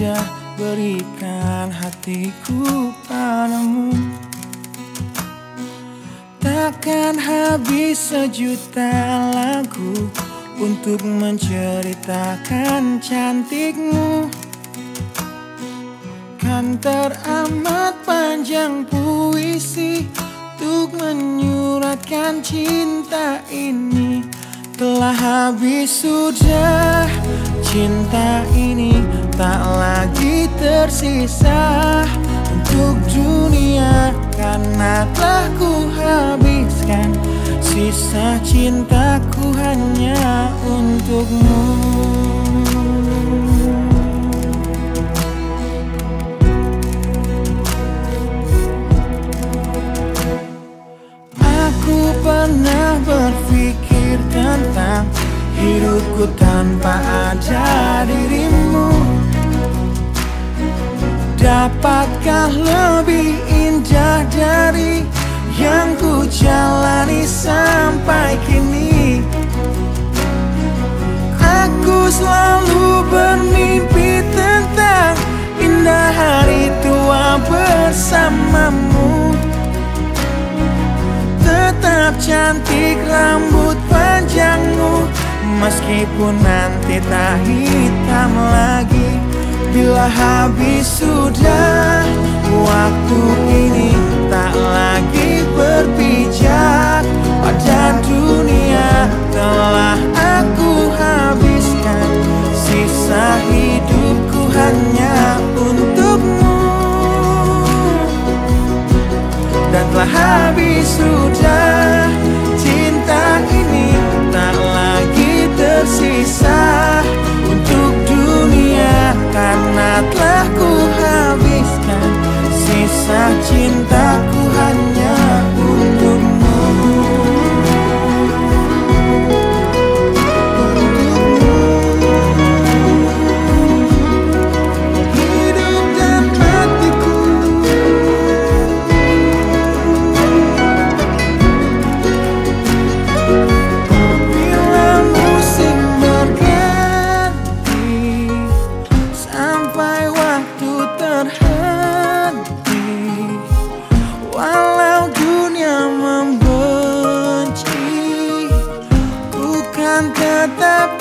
sudah berikan hatiku padamu. Takkan habis sejuta lagu untuk menceritakan cantikmu. Kan teramat panjang puisi untuk menyuratkan cinta ini. Telah habis sudah cinta ini, tak lagi tersisa untuk dunia, karena telah ku habiskan sisa cintaku hanya untukmu. Aku pernah berpikir tentang hidupku tanpa ada dirimu. Dapatkah lebih indah dari yang ku jalani sampai kini? Aku selalu bermimpi tentang indah hari tua bersamamu. Tetap cantik rambut panjangmu, meskipun nanti tak hitam lagi. Bila habis sudah waktu ini, tak lagi berpijak pada dunia. Telah aku habiskan sisa hidupku hanya untukmu. Dan telah habis sudah cinta ini, tak lagi tersisa untuk dunia, karena telah ku habiskan sisa cintaku hanya untukmu. Hidup dan matiku, bila musim berganti, sampai waktu terhenti, walau dunia membenci, bukan tetap